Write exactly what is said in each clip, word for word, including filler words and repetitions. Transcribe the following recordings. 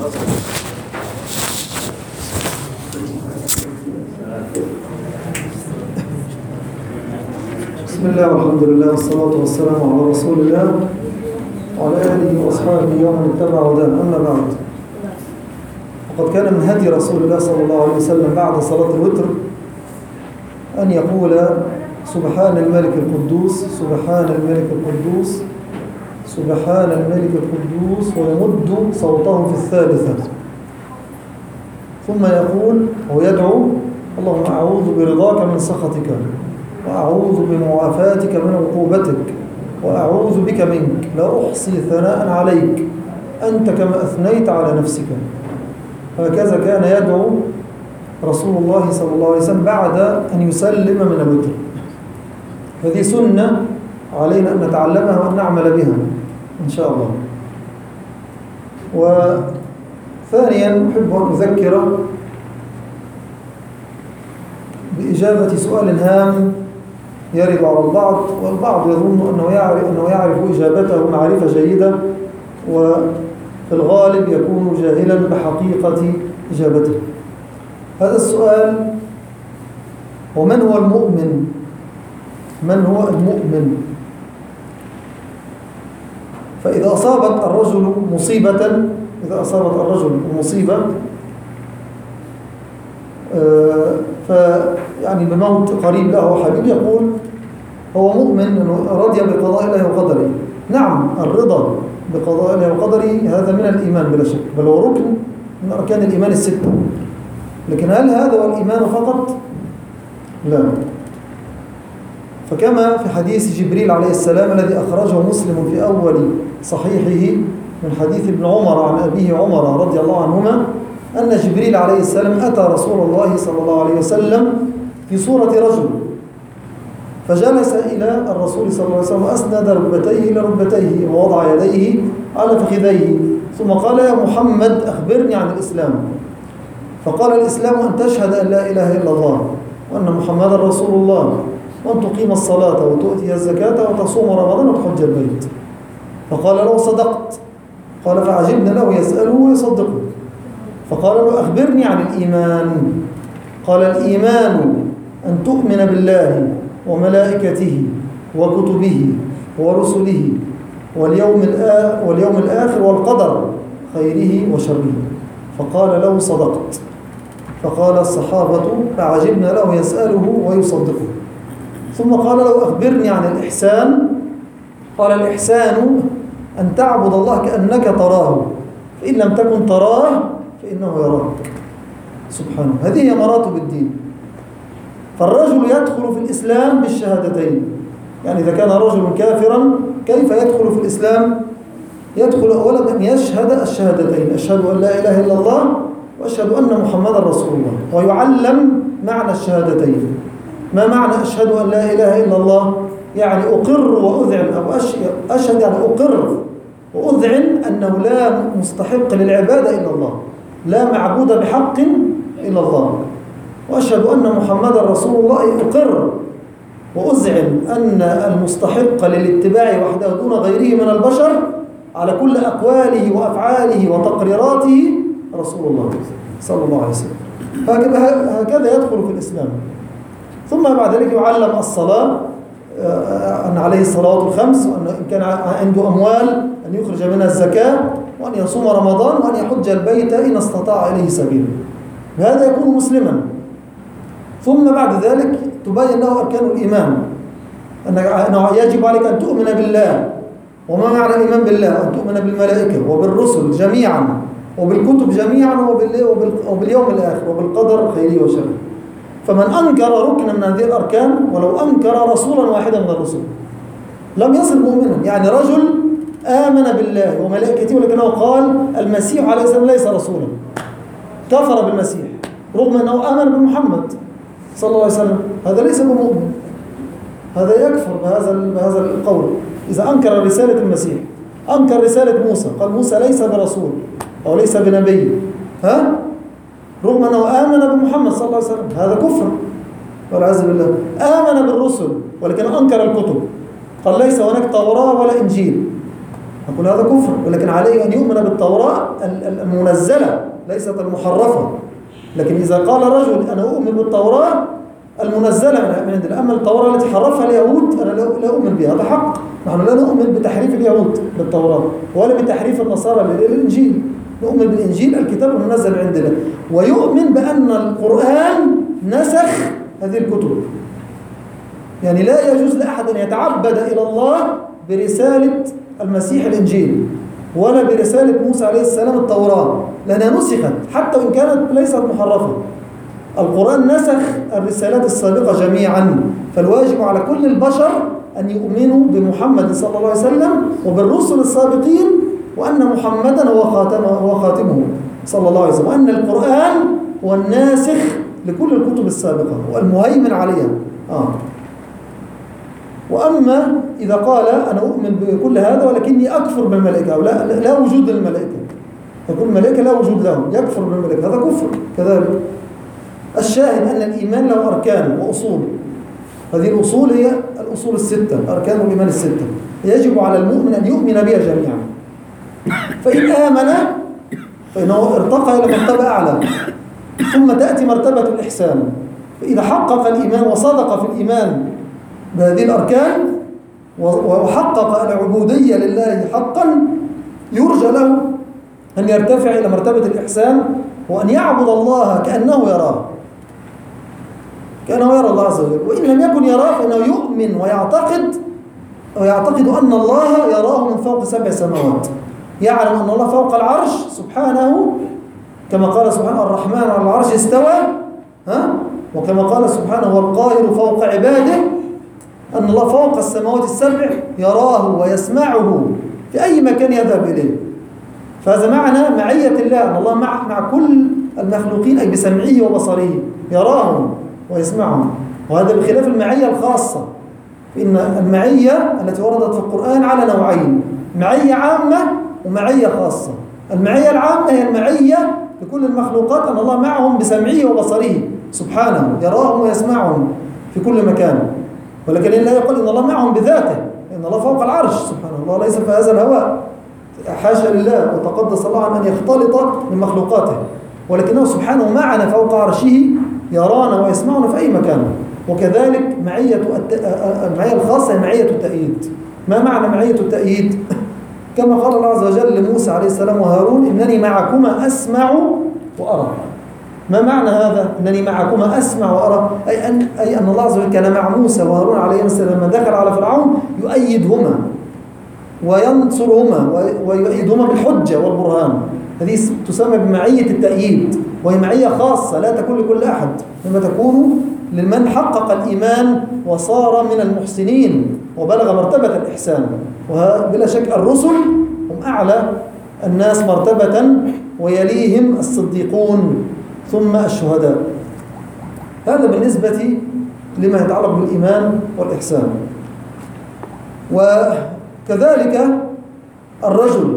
بسم الله والحمد لله والصلاة والسلام على رسول الله وعلى آله وأصحابه ومن اتبع هداه. أما بعد، وقد كان من هدي رسول الله صلى الله عليه وسلم بعد صلاة الوتر أن يقول: سبحان الملك القدوس، سبحان الملك القدوس، سبحان الملك القدوس، ويمد صوته في الثالثة. ثم يقول ويدعو: اللهم أعوذ برضاك من سخطك، وأعوذ بمعافاتك من عقوبتك، وأعوذ بك منك، لا أحصي ثناء عليك أنت كما أثنيت على نفسك. هكذا كان يدعو رسول الله صلى الله عليه وسلم بعد أن يسلم من الوتر. هذه سنة علينا أن نتعلمها وأن نعمل بها إن شاء الله. وثانيا أحب أن أذكر بإجابة سؤال هام يرد على البعض، والبعض يظن أنه يعرف, أنه يعرف إجابته معرفة جيدة، وفي الغالب يكون جاهلا بحقيقة إجابته. هذا السؤال: ومن هو المؤمن؟ من هو المؤمن؟ فإذا أصابت الرجل مصيبة إذا أصابت الرجل مصيبة فيعني بموت قريب له وحبيب، يقول هو مؤمن أنه رضي بقضاء الله وقدره. نعم، الرضا بقضاء الله وقدره هذا من الإيمان بلا شك، بل هو ركن من أركان الإيمان الستة. لكن هل هذا هو الإيمان فقط؟ لا. فكما في حديث جبريل عليه السلام الذي أخرجه مسلم في أول صحيحه من حديث ابن عمر عن أبيه عمر رضي الله عنهما أن جبريل عليه السلام أتى رسول الله صلى الله عليه وسلم في صورة رجل، فجلس إلى الرسول صلى الله عليه وسلم وأسند ركبتيه إلى ركبتيه ووضع يديه على فخذيه، ثم قال: يا محمد أخبرني عن الإسلام. فقال: الإسلام أن تشهد أن لا إله إلا الله وأن محمدا رسول الله، وأن تقيم الصلاة وتؤتي الزكاة وتصوم رمضان وتحج البيت. فقال له: صدقت. قال: فعجبنا له يسأله ويصدقه. فقال له: أخبرني عن الإيمان. قال: الإيمان أن تؤمن بالله وملائكته وكتبه ورسله واليوم الآخر, واليوم الآخر والقدر خيره وشره. فقال له: صدقت. فقال الصحابة: فعجبنا له يسأله ويصدقه. ثم قال له: أخبرني عن الإحسان. قال: الإحسان أن تعبد الله كأنك تراه، فإن لم تكن تراه فإنه يراك. سبحانه. هذه هي مراتب الدين. فالرجل يدخل في الإسلام بالشهادتين. يعني إذا كان رجل كافرا كيف يدخل في الإسلام؟ يدخل أولا أن يشهد الشهادتين: أشهد أن لا إله إلا الله وأشهد أن محمدا رسول الله، ويعلم معنى الشهادتين. ما معنى أشهد أن لا إله إلا الله؟ يعني أقر وأذعن، أو أشهد يعني أقر وأذعن أنه لا مستحق للعبادة إلا الله، لا معبود بحق إلا الله. وأشهد أن محمدا رسول الله، أقر وأذعن أن المستحق للاتباع وحده دون غيره من البشر على كل أقواله وأفعاله وتقريراته رسول الله صلى الله عليه وسلم. هكذا يدخل في الإسلام. ثم بعد ذلك يعلم الصلاة، أن عليه الصلوات الخمس، وأن إن كان عنده أموال أن يخرج منها الزكاة، وأن يصوم رمضان، وأن يحج البيت إن استطاع إليه سبيلا. بهذا يكون مسلما. ثم بعد ذلك تبين له أركان الإيمان، أنه يجب عليك أن تؤمن بالله. وما معنى الإيمان بالله؟ أن تؤمن بالملائكة وبالرسل جميعا، وبالكتب جميعا، وباليوم الآخر، وبالقدر خيره وشره. فمن أنكر ركنا من هذه الأركان، ولو أنكر رسولا واحدا من الرسل، لم يصل مؤمنا. يعني رجل آمن بالله وملائكته، ولكنه قال المسيح عليه السلام ليس رسولا، كفر بالمسيح رغم أنه آمن بمحمد صلى الله عليه وسلم، هذا ليس بمؤمن، هذا يكفر بهذا بهذا القول. إذا أنكر رسالة المسيح، أنكر رسالة موسى، قال موسى ليس برسول أو ليس بنبي، ها رغم أنه آمن بمحمد صلى الله عليه وسلم، هذا كفر والعياذ بالله. آمن بالرسل ولكن أنكر الكتب، قال ليس هناك توراة ولا إنجيل، نقول هذا كفر، ولكن عليه أن يؤمن بالتوراة المنزلة ليست المحرفة. لكن إذا قال رجل أنا أؤمن بالتوراة المنزلة من عند الله، أما التوراة التي حرفها اليهود أنا لا أؤمن بها، هذا حق. نحن لا نؤمن بتحريف اليهود للتوراة ولا بتحريف النصارى للإنجيل، نؤمن بالإنجيل الكتاب المنزل عند الله، ويؤمن بأن القرآن نسخ هذه الكتب. يعني لا يجوز لأحد أن يتعبد إلى الله برسالة المسيح الإنجيل ولا برسالة موسى عليه السلام التوراة، لأنها نسخت حتى وإن كانت ليست محرفة. القرآن نسخ الرسالات السابقة جميعا، فالواجب على كل البشر أن يؤمنوا بمحمد صلى الله عليه وسلم وبالرسل السابقين، وأن محمدا هو خاتمه هو خاتمه صلى الله عليه وسلم، وأن القرآن هو الناسخ لكل الكتب السابقة والمهيمن عليها. آه. وأما إذا قال أنا أؤمن بكل هذا ولكني أكفر بالملائكة أو لا, لا وجود للملائكة، يقول الملائكة لا وجود لهم، يكفر بالملائكة، هذا كفر كذلك. الشاهد أن الإيمان له أركان وأصول، هذه الأصول هي الأصول الستة، أركان الإيمان الستة، يجب على المؤمن أن يؤمن بها جميعا. فإن آمن فإنه ارتقى إلى مرتبة أعلى، ثم تأتي مرتبة الإحسان. فإذا حقق الإيمان وصدق في الإيمان بهذه الأركان وحقق العبودية لله حقا، يرجى له أن يرتفع إلى مرتبة الإحسان وأن يعبد الله كأنه يراه، كأنه يرى الله عز وجل. وإن لم يكن يراه فإنه يؤمن ويعتقد ويعتقد أن الله يراه من فوق سبع سماوات، يعلم أن الله فوق العرش سبحانه، كما قال سبحانه الرحمن على العرش استوى، ها؟ وكما قال سبحانه والقاهر فوق عباده، أن الله فوق السماوات السبع يراه ويسمعه في أي مكان يذهب إليه. فهذا معنى معية الله، أن الله مع, مع كل المخلوقين، أي بسمعه وبصره يراهم ويسمعهم. وهذا بخلاف المعية الخاصة، إن المعية التي وردت في القرآن على نوعين، معية عامة ومعية خاصة. المعية العامة هي المعية لكل المخلوقات، أن الله معهم بسمعه وبصره سبحانه، يراهم ويسمعهم في كل مكان. ولكن لا يقول إن الله معهم بذاته، إن الله فوق العرش سبحانه، الله ليس في هذا الهواء، حاشا لله وتقدس الله عن أن يختلط من مخلوقاته، ولكنه سبحانه معنا فوق عرشه، يرانا ويسمعنا في أي مكان. وكذلك معية المعية الخاصة هي معية التأييد. ما معنى معية التأييد؟ كما قال الله عز وجل لموسى عليه السلام وهارون إنني معكما أسمع وأرى. ما معنى هذا؟ إنني معكما أسمع وأرى، أي أن, أي أن الله عز وجل كان مع موسى وهارون عليه السلام لما دخل على فرعون يؤيدهما وينصرهما ويؤيدهما بالحجة والبرهان. هذه تسمى بمعية التأييد، وهي معية خاصة لا تكون لكل أحد، لما تكون لمن حقق الإيمان وصار من المحسنين وبلغ مرتبة الإحسان. وبلا شك الرسل هم أعلى الناس مرتبة، ويليهم الصديقون ثم الشهداء. هذا بالنسبة لما يتعلق بالإيمان والإحسان. وكذلك الرجل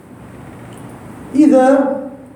إذا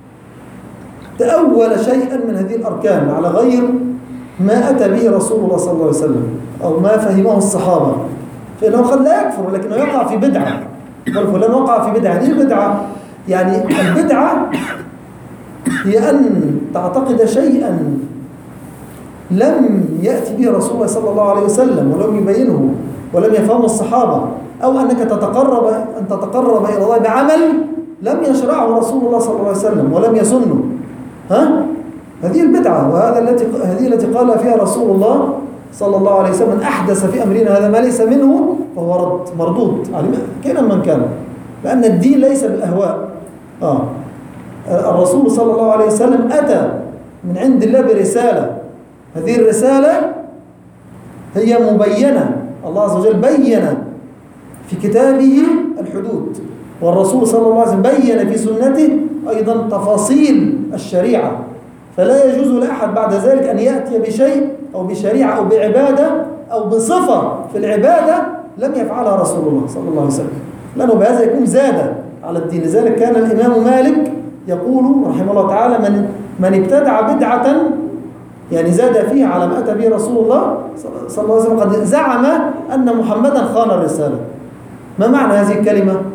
تأول شيئا من هذه الأركان على غير ما أتى به رسول الله صلى الله عليه وسلم أو ما فهمه الصحابة، فإنه قد لا يكفر، ولكنه يقع في بدعة. فلان وقع في بدعة. هذه البدعة يعني البدعة هي أن تعتقد شيئا لم يأتي به رسول الله صلى الله عليه وسلم ولم يبينه ولم يفهمه الصحابة، أو أنك تتقرب أن تتقرب إلى الله بعمل لم يشرعه رسول الله صلى الله عليه وسلم ولم يسنه. ها؟ هذه البدعة، وهذا التي هذه التي قال فيها رسول الله صلى الله عليه وسلم أحدث في أمرنا هذا ما ليس منه فهو رد مردود كان من كان، لأن الدين ليس بالأهواء. آه. الرسول صلى الله عليه وسلم أتى من عند الله برسالة، هذه الرسالة هي مبينة، الله عز وجل بين في كتابه الحدود، والرسول صلى الله عليه وسلم بين في سنته أيضا تفاصيل الشريعة. فلا يجوز لأحد بعد ذلك أن يأتي بشيء أو بشريعة أو بعبادة أو بصفة في العبادة لم يفعلها رسول الله صلى الله عليه وسلم، لأنه بهذا يكون زاد على الدين. لذلك كان الإمام مالك يقول رحمه الله تعالى من, من ابتدع بدعة يعني زاد فيها على ما أتى به رسول الله صلى الله عليه وسلم قد زعم أن محمدا خان الرسالة. ما معنى هذه الكلمة؟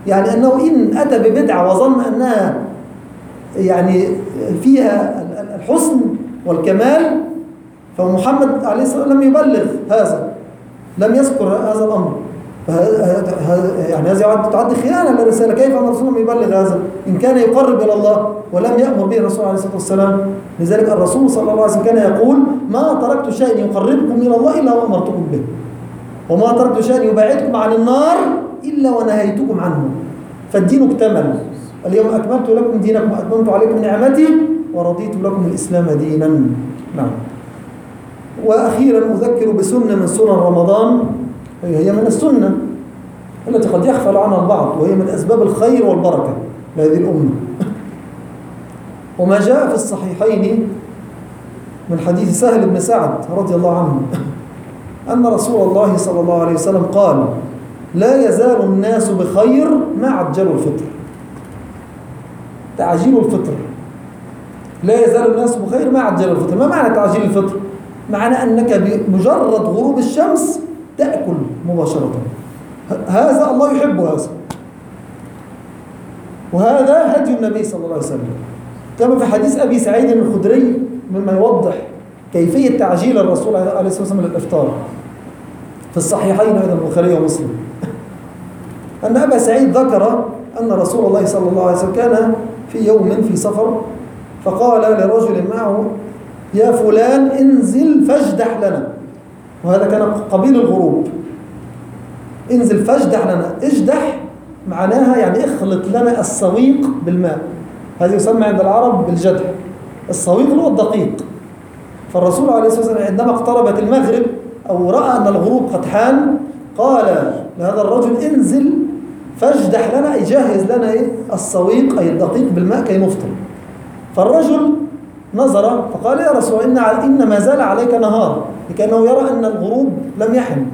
يعني أنه إن أتى ببدعة وظن أنها يعني فيها الحسن والكمال، فمحمد عليه الصلاة والسلام لم يبلغ هذا، لم يذكر هذا الأمر، يعني هذه تعد خيانة للرسالة. كيف أن الرسول لم يبلغ هذا إن كان يقرب إلى الله ولم يأمر به الرسول عليه الصلاة والسلام؟ لذلك الرسول صلى الله عليه وسلم كان يقول: ما تركت شيئا يقربكم إلى الله إلا وأمرتكم به، وما تركت شيئا يبعدكم عن النار إلا ونهيتكم عنه. فالدين اكتمل. اليوم أكملت لكم دينكم وأتممت عليكم نعمتي ورضيت لكم الإسلام دينا. نعم. وأخيرا أذكر بسنة من سنن رمضان، هي من السنة التي قد يغفل عنها البعض، وهي من أسباب الخير والبركة لهذه الأمة. وما جاء في الصحيحين من حديث سهل بن سعد رضي الله عنه أن رسول الله صلى الله عليه وسلم قال: لا يزال الناس بخير ما عجلوا الفطر. تعجيل الفطر، لا يزال الناس بخير ما عجلوا الفطر. ما معنى تعجيل الفطر؟ معنى أنك بمجرد غروب الشمس تأكل مباشرة. هذا الله يحب هذا، وهذا هدي النبي صلى الله عليه وسلم، كما في حديث أبي سعيد الخدري مما يوضح كيفية تعجيل الرسول عليه الصلاة والسلام للإفطار في الصحيحين أيضا البخاري ومسلم، أن أبا سعيد ذكر أن رسول الله صلى الله عليه وسلم كان في يوم في سفر، فقال لرجل معه: يا فلان انزل فاجدح لنا. وهذا كان قبيل الغروب. انزل فاجدح لنا. اجدح معناها يعني اخلط لنا السويق بالماء، هذا يسمى عند العرب بالجدح. السويق هو الدقيق. فالرسول عليه الصلاة والسلام عندما اقتربت المغرب أو رأى أن الغروب قد حان، قال لهذا الرجل: انزل فاجدح لنا، أي جهز لنا إيه؟ السويق أي الدقيق بالماء كي نفطر. فالرجل نظر فقال: يا رسول الله، إن, إن ما زال عليك نهار، لكنه يرى أن الغروب لم يحن،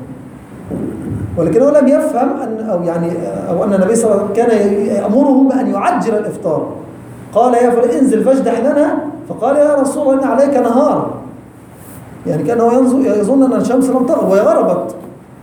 ولكنه لم يفهم أن أو يعني أو أن النبي صلى الله عليه وسلم كان يأمره بأن يعجل الإفطار. قال: يا فلان انزل فاجدح لنا. فقال: يا رسول الله، إن عليك نهار، يعني كأنه يظن أن الشمس لم تغرب وهي غربت.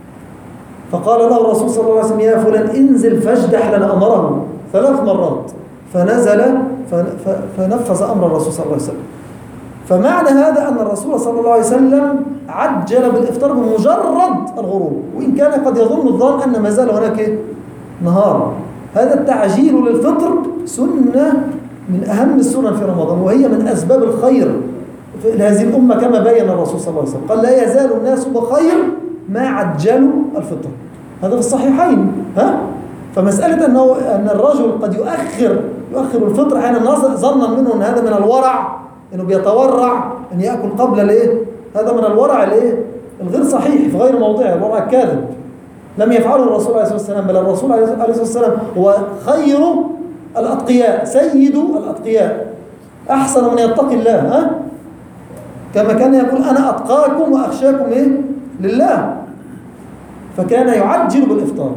فقال له الرسول صلى الله عليه وسلم: يا فلان انزل فاجدح لنا. أمره ثلاث مرات، فنزل فنفذ أمر الرسول صلى الله عليه وسلم. فمعنى هذا أن الرسول صلى الله عليه وسلم عجل بالإفطار بمجرد الغروب، وإن كان قد يظن الظان أن ما زال هناك نهار. هذا التعجيل للفطر سنة من أهم السنن في رمضان، وهي من أسباب الخير في هذه الأمة كما بين الرسول صلى الله عليه وسلم. قال: لا يزال الناس بخير ما عجلوا الفطر. هذا في الصحيحين. ها؟ فمسألة أنه أن الرجل قد يؤخر يؤخر الفطر حين ظنا منه أن هذا من الورع، أنه بيتورع أن يأكل قبل الإيه؟ هذا من الورع الإيه؟ الغير صحيح، في غير موضعه، الورع الكاذب. لم يفعله الرسول عليه الصلاة والسلام، بل الرسول عليه الصلاة والسلام هو خير الأتقياء، سيد الأتقياء، أحسن من يتقي الله. ها؟ كما كان يقول: أنا أتقاكم وأخشاكم إيه؟ لله. فكان يعجل بالإفطار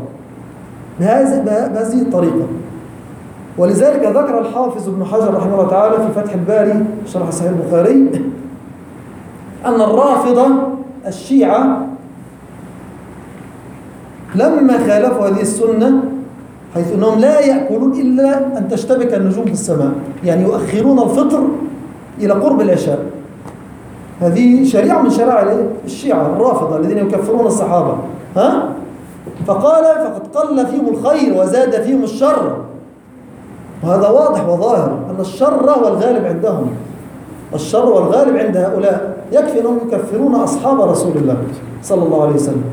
بهذه الطريقة. ولذلك ذكر الحافظ ابن حجر رحمه الله تعالى في فتح الباري شرح صحيح البخاري أن الرافضة الشيعة لما خالفوا هذه السنة، حيث أنهم لا يأكلون إلا أن تشتبك النجوم في السماء، يعني يؤخرون الفطر إلى قرب العشاء. هذه شريعة من شرائع الشيعة الرافضة الذين يكفرون الصحابة. ها؟ فقال: فقد قل فيهم الخير وزاد فيهم الشر. وهذا واضح وظاهر أن الشر هو الغالب عندهم، الشر والغالب عند هؤلاء. يكفي أنهم يكفرون أصحاب رسول الله صلى الله عليه وسلم.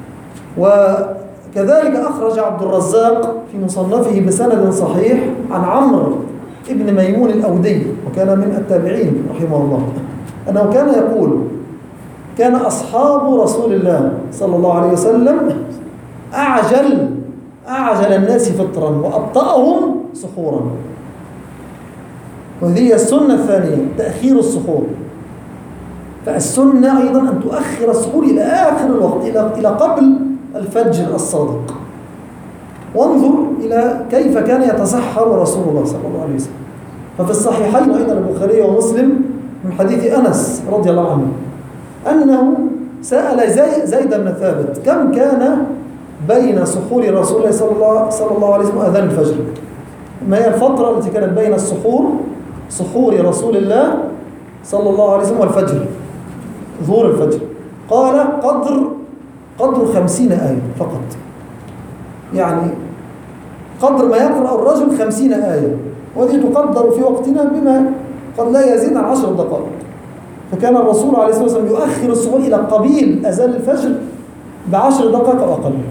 وكذلك أخرج عبد الرزاق في مصنفه بسند صحيح عن عمرو ابن ميمون الأودي، وكان من التابعين رحمه الله، أنه كان يقول: كان أصحاب رسول الله صلى الله عليه وسلم أعجل أعجل الناس فطرا وأبطأهم سحورا. وهذه السنة الثانية، تأخير السحور. فالسنة أيضا أن تؤخر السحور إلى آخر الوقت، إلى إلى قبل الفجر الصادق. وانظر إلى كيف كان يتسحر رسول الله صلى الله عليه وسلم. ففي الصحيحين أيضا البخاري ومسلم من حديث أنس رضي الله عنه أنه سأل زي زيد بن ثابت: كم كان بين سحور رسول الله صلى الله, صلى الله عليه وسلم وأذان الفجر. ما هي الفترة التي كانت بين السحور سحور رسول الله صلى الله عليه وسلم والفجر، ظهور الفجر؟ قال قدر قدر خمسين آية فقط، يعني قدر ما يقرأ الرجل خمسين آية، وهذه تقدر في وقتنا بما قد لا يزيد عن عشر دقائق. فكان الرسول عليه الصلاة والسلام يؤخر السحور إلى قبيل أذان الفجر بعشر دقائق أو أقل،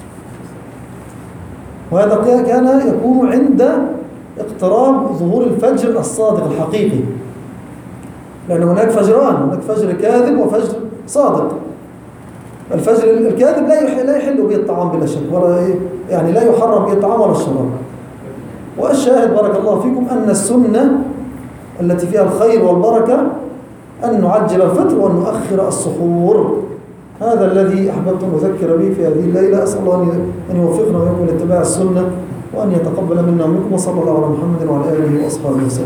وهذا كان يكون عند اقتراب ظهور الفجر الصادق الحقيقي، لأن هناك فجران، هناك فجر كاذب وفجر صادق. الفجر الكاذب لا يحل, لا يحل به الطعام بلا شك، ولا يعني لا يحرم به الطعام ولا الشراب. والشاهد بارك الله فيكم أن السنة التي فيها الخير والبركة أن نعجل الفطر وأن نؤخر السحور. هذا الذي أحببت أن أذكر به في هذه الليلة. أسأل الله أن يوفقنا ويكون لاتباع السنة وأن يتقبل منا ومنكم، وصلى الله على محمد وعلى آله وأصحابه وسلم.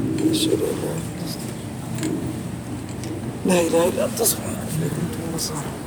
لا إله إلا أنت سبحانك.